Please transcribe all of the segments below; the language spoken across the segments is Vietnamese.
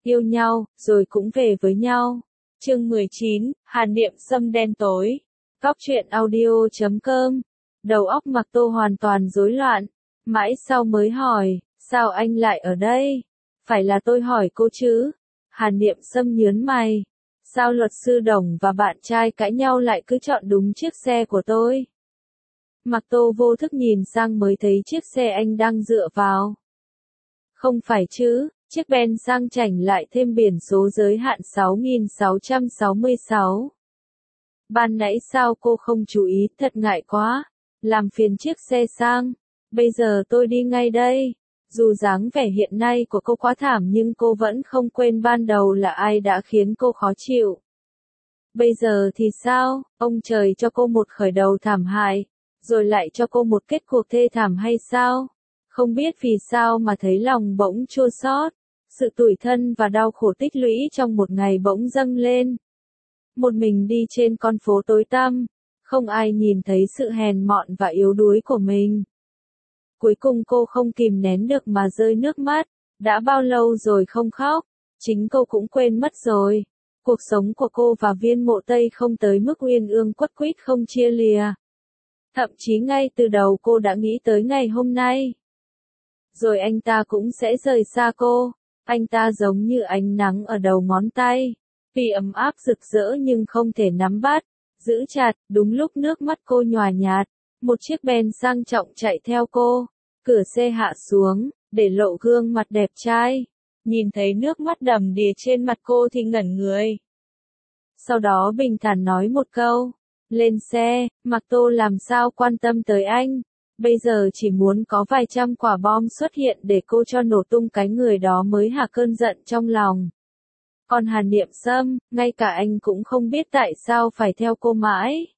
yêu nhau, rồi cũng về với nhau. Chương 19, Hàn Niệm Sâm đen tối. Cóc truyện audio.com. Đầu óc Mạc Tô hoàn toàn rối loạn. Mãi sau mới hỏi, sao anh lại ở đây? Phải là tôi hỏi cô chứ? Hàn Niệm Sâm nhớn mày. Sao luật sư Đồng và bạn trai cãi nhau lại cứ chọn đúng chiếc xe của tôi? Mạc Tô vô thức nhìn sang mới thấy chiếc xe anh đang dựa vào. Không phải chứ, chiếc Ben sang chảnh lại thêm biển số giới hạn 6.666. Ban nãy sao cô không chú ý, thật ngại quá. Làm phiền chiếc xe sang. Bây giờ tôi đi ngay đây. Dù dáng vẻ hiện nay của cô quá thảm nhưng cô vẫn không quên ban đầu là ai đã khiến cô khó chịu. Bây giờ thì sao, ông trời cho cô một khởi đầu thảm hại, rồi lại cho cô một kết cuộc thê thảm hay sao? Không biết vì sao mà thấy lòng bỗng chua xót, sự tủi thân và đau khổ tích lũy trong một ngày bỗng dâng lên. Một mình đi trên con phố tối tăm, không ai nhìn thấy sự hèn mọn và yếu đuối của mình. Cuối cùng cô không kìm nén được mà rơi nước mắt, đã bao lâu rồi không khóc, chính cô cũng quên mất rồi. Cuộc sống của cô và Viên Mộ Tây không tới mức uyên ương quất quýt không chia lìa. Thậm chí ngay từ đầu cô đã nghĩ tới ngày hôm nay. Rồi anh ta cũng sẽ rời xa cô, anh ta giống như ánh nắng ở đầu ngón tay, vì ấm áp rực rỡ nhưng không thể nắm bắt, giữ chặt. Đúng lúc nước mắt cô nhòa nhạt, một chiếc Ben sang trọng chạy theo cô, cửa xe hạ xuống, để lộ gương mặt đẹp trai. Nhìn thấy nước mắt đầm đìa trên mặt cô thì ngẩn người. Sau đó bình thản nói một câu, lên xe. Mạc Tô làm sao quan tâm tới anh, bây giờ chỉ muốn có vài trăm quả bom xuất hiện để cô cho nổ tung cái người đó mới hạ cơn giận trong lòng. Còn Hàn Niệm Sâm, ngay cả anh cũng không biết tại sao phải theo cô mãi.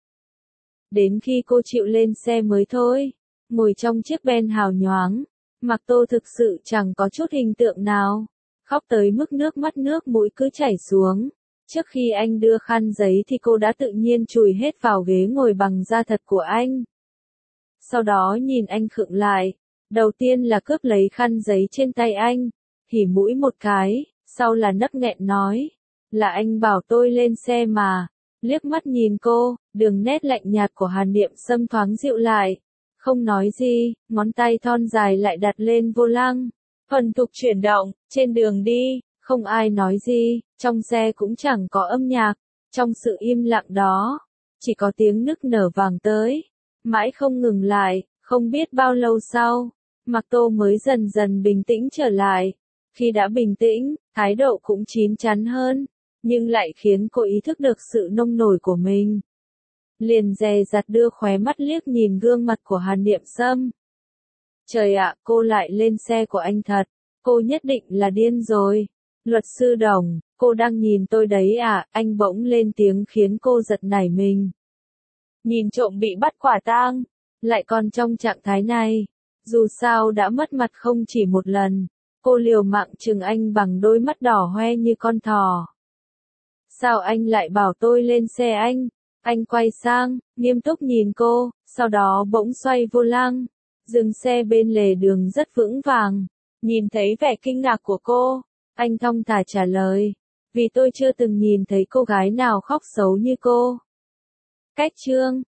Đến khi cô chịu lên xe mới thôi, ngồi trong chiếc Ben hào nhoáng, Mạc Tô thực sự chẳng có chút hình tượng nào, khóc tới mức nước mắt nước mũi cứ chảy xuống. Trước khi anh đưa khăn giấy thì cô đã tự nhiên chùi hết vào ghế ngồi bằng da thật của anh. Sau đó nhìn anh khựng lại, đầu tiên là cướp lấy khăn giấy trên tay anh, hỉ mũi một cái, sau là nấc nghẹn nói, là anh bảo tôi lên xe mà. Liếc mắt nhìn cô, đường nét lạnh nhạt của Hàn Niệm Sâm thoáng dịu lại, không nói gì, ngón tay thon dài lại đặt lên vô lăng, thuần thục chuyển động. Trên đường đi, không ai nói gì, trong xe cũng chẳng có âm nhạc, trong sự im lặng đó, chỉ có tiếng nức nở vang tới, mãi không ngừng lại. Không biết bao lâu sau, Mạc Tô mới dần dần bình tĩnh trở lại. Khi đã bình tĩnh, thái độ cũng chín chắn hơn, nhưng lại khiến cô ý thức được sự nông nổi của mình. Liền dè dặt đưa khóe mắt liếc nhìn gương mặt của Hàn Niệm Sâm. Trời ạ, cô lại lên xe của anh thật, cô nhất định là điên rồi. Luật sư Đồng, cô đang nhìn tôi đấy à? Anh bỗng lên tiếng khiến cô giật nảy mình. Nhìn trộm bị bắt quả tang, lại còn trong trạng thái này, dù sao đã mất mặt không chỉ một lần, cô liều mạng chừng anh bằng đôi mắt đỏ hoe như con thỏ. Sao anh lại bảo tôi lên xe anh? Anh quay sang, nghiêm túc nhìn cô, sau đó bỗng xoay vô lăng, dừng xe bên lề đường rất vững vàng. Nhìn thấy vẻ kinh ngạc của cô, anh thong thả trả lời, vì tôi chưa từng nhìn thấy cô gái nào khóc xấu như cô. Cách chương